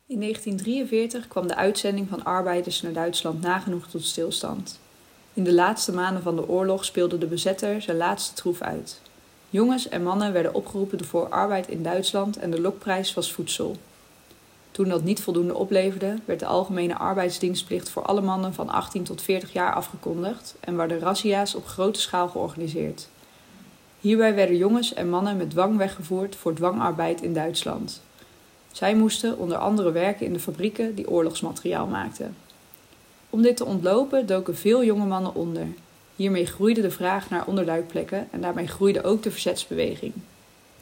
In 1943 kwam de uitzending van arbeiders naar Duitsland nagenoeg tot stilstand. In de laatste maanden van de oorlog speelde de bezetter zijn laatste troef uit. Jongens en mannen werden opgeroepen voor arbeid in Duitsland en de lokprijs was voedsel. Toen dat niet voldoende opleverde, werd de algemene arbeidsdienstplicht voor alle mannen van 18 tot 40 jaar afgekondigd en werden razzia's op grote schaal georganiseerd. Hierbij werden jongens en mannen met dwang weggevoerd voor dwangarbeid in Duitsland. Zij moesten onder andere werken in de fabrieken die oorlogsmateriaal maakten. Om dit te ontlopen doken veel jonge mannen onder. Hiermee groeide de vraag naar onderduikplekken en daarmee groeide ook de verzetsbeweging.